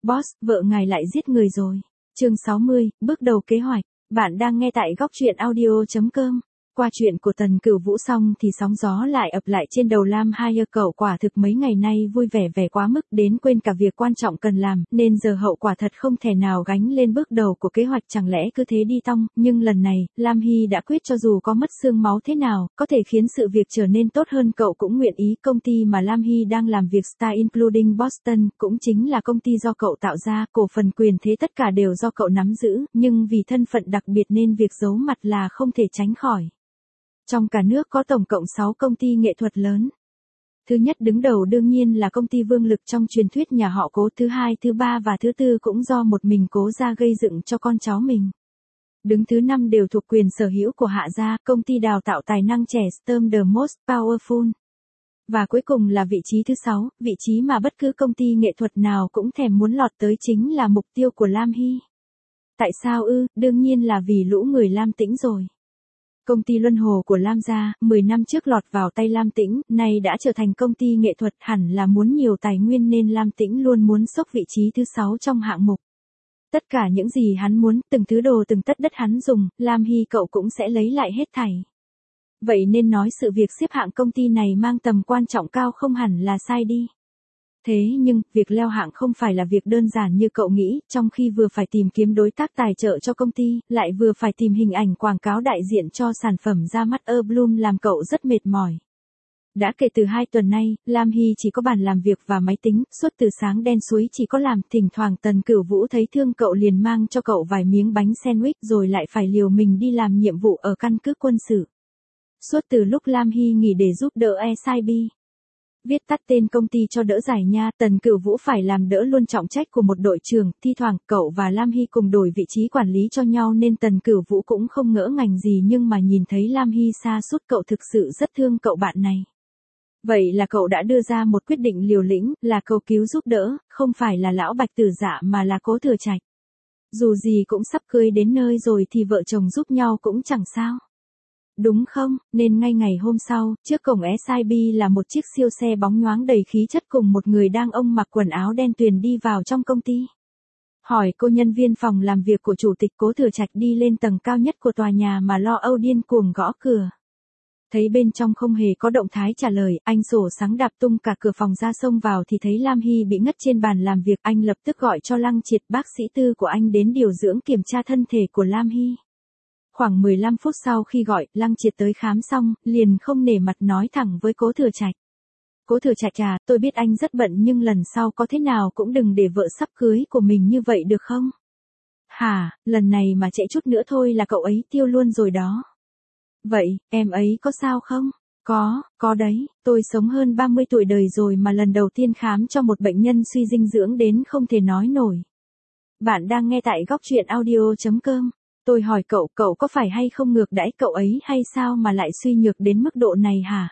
Boss, vợ ngài lại giết người rồi. Chương 60, bước đầu kế hoạch. Bạn đang nghe tại góc truyện audio.com. Qua chuyện của Tần Cửu Vũ xong thì sóng gió lại ập lại trên đầu Lam Hai. Cậu quả thực mấy ngày nay vui vẻ vẻ quá mức đến quên cả việc quan trọng cần làm, nên giờ hậu quả thật không thể nào gánh lên bước đầu của kế hoạch, chẳng lẽ cứ thế đi tong. Nhưng lần này, Lam Hy đã quyết cho dù có mất xương máu thế nào, có thể khiến sự việc trở nên tốt hơn cậu cũng nguyện ý. Công ty mà Lam Hy đang làm việc Star Including Boston cũng chính là công ty do cậu tạo ra, cổ phần quyền thế tất cả đều do cậu nắm giữ, nhưng vì thân phận đặc biệt nên việc giấu mặt là không thể tránh khỏi. Trong cả nước có tổng cộng 6 công ty nghệ thuật lớn. Thứ nhất đứng đầu đương nhiên là công ty Vương Lực trong truyền thuyết nhà họ Cố, thứ hai, thứ ba và thứ tư cũng do một mình Cố gia gây dựng cho con cháu mình. Đứng thứ 5 đều thuộc quyền sở hữu của Hạ gia, công ty đào tạo tài năng trẻ Storm the Most Powerful. Và cuối cùng là vị trí thứ 6, vị trí mà bất cứ công ty nghệ thuật nào cũng thèm muốn lọt tới, chính là mục tiêu của Lam Hy. Tại sao ư? Đương nhiên là vì lũ người Lam Tĩnh rồi. Công ty Luân Hồ của Lam gia, 10 năm trước lọt vào tay Lam Tĩnh, nay đã trở thành công ty nghệ thuật, hẳn là muốn nhiều tài nguyên nên Lam Tĩnh luôn muốn xốc vị trí thứ 6 trong hạng mục. Tất cả những gì hắn muốn, từng thứ đồ từng tất đất hắn dùng, Lam Hy cậu cũng sẽ lấy lại hết thảy. Vậy nên nói sự việc xếp hạng công ty này mang tầm quan trọng cao không hẳn là sai đi. Thế nhưng, việc leo hạng không phải là việc đơn giản như cậu nghĩ, trong khi vừa phải tìm kiếm đối tác tài trợ cho công ty, lại vừa phải tìm hình ảnh quảng cáo đại diện cho sản phẩm ra mắt Bloom làm cậu rất mệt mỏi. Đã kể từ 2 tuần nay, Lam Hy chỉ có bàn làm việc và máy tính, suốt từ sáng đen suối chỉ có làm, thỉnh thoảng Tần Cửu Vũ thấy thương cậu liền mang cho cậu vài miếng bánh sandwich rồi lại phải liều mình đi làm nhiệm vụ ở căn cứ quân sự. Suốt từ lúc Lam Hy nghỉ để giúp đỡ SIB. Viết tắt tên công ty cho đỡ giải nha, Tần Cửu Vũ phải làm đỡ luôn trọng trách của một đội trưởng, thi thoảng cậu và Lam Hy cùng đổi vị trí quản lý cho nhau nên Tần Cửu Vũ cũng không ngỡ ngàng gì, nhưng mà nhìn thấy Lam Hy sa sút cậu thực sự rất thương cậu bạn này. Vậy là cậu đã đưa ra một quyết định liều lĩnh, là cầu cứu giúp đỡ, không phải là lão Bạch Tử Dạ mà là Cố Thừa Trạch. Dù gì cũng sắp cưới đến nơi rồi thì vợ chồng giúp nhau cũng chẳng sao. Đúng không, nên ngay ngày hôm sau, trước cổng SIB là một chiếc siêu xe bóng nhoáng đầy khí chất cùng một người đàn ông mặc quần áo đen tuyền đi vào trong công ty. Hỏi cô nhân viên phòng làm việc của chủ tịch. Cố Thừa Trạch đi lên tầng cao nhất của tòa nhà mà lo âu điên cuồng gõ cửa. Thấy bên trong không hề có động thái trả lời, anh sổ sắng đạp tung cả cửa phòng ra xông vào thì thấy Lam Hy bị ngất trên bàn làm việc. Anh lập tức gọi cho Lăng Triệt, bác sĩ tư của anh đến điều dưỡng kiểm tra thân thể của Lam Hy. Khoảng 15 phút sau khi gọi, Lăng Triệt tới khám xong, liền không nể mặt nói thẳng với Cố Thừa Trạch. Cố Thừa Trạch à, tôi biết anh rất bận nhưng lần sau có thế nào cũng đừng để vợ sắp cưới của mình như vậy được không? Hả, lần này mà trễ chút nữa thôi là cậu ấy tiêu luôn rồi đó. Vậy, em ấy có sao không? Có đấy, tôi sống hơn 30 tuổi đời rồi mà lần đầu tiên khám cho một bệnh nhân suy dinh dưỡng đến không thể nói nổi. Bạn đang nghe tại góc truyện audio.com. Tôi hỏi cậu có phải hay không ngược đãi cậu ấy hay sao mà lại suy nhược đến mức độ này hả?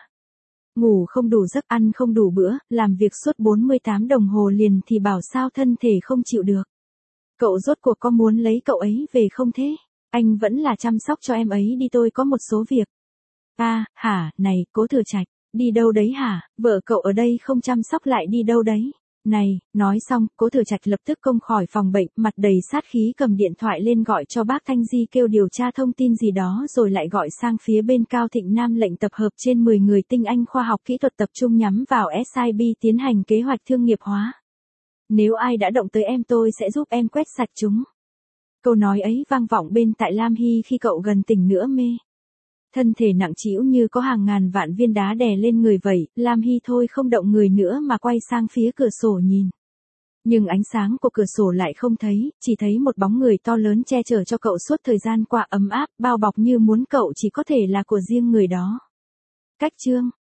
Ngủ không đủ giấc, ăn không đủ bữa, làm việc suốt 48 đồng hồ liền thì bảo sao thân thể không chịu được. Cậu rốt cuộc có muốn lấy cậu ấy về không thế? Anh vẫn là chăm sóc cho em ấy đi, tôi có một số việc. Hả, này, Cố Thừa Trạch, đi đâu đấy hả? Vợ cậu ở đây không chăm sóc lại đi đâu đấy? Này, nói xong, Cố Thừa Trạch lập tức công khỏi phòng bệnh, mặt đầy sát khí cầm điện thoại lên gọi cho bác Thanh Di kêu điều tra thông tin gì đó rồi lại gọi sang phía bên Cao Thịnh Nam lệnh tập hợp trên 10 người tinh anh khoa học kỹ thuật tập trung nhắm vào SIB tiến hành kế hoạch thương nghiệp hóa. Nếu ai đã động tới em tôi sẽ giúp em quét sạch chúng. Câu nói ấy vang vọng bên tai Lam Hy khi cậu gần tỉnh nửa mê. Thân thể nặng trĩu như có hàng ngàn vạn viên đá đè lên người vậy, Lam Hy thôi không động người nữa mà quay sang phía cửa sổ nhìn. Nhưng ánh sáng của cửa sổ lại không thấy, chỉ thấy một bóng người to lớn che chở cho cậu suốt thời gian qua, ấm áp, bao bọc như muốn cậu chỉ có thể là của riêng người đó. Cách chương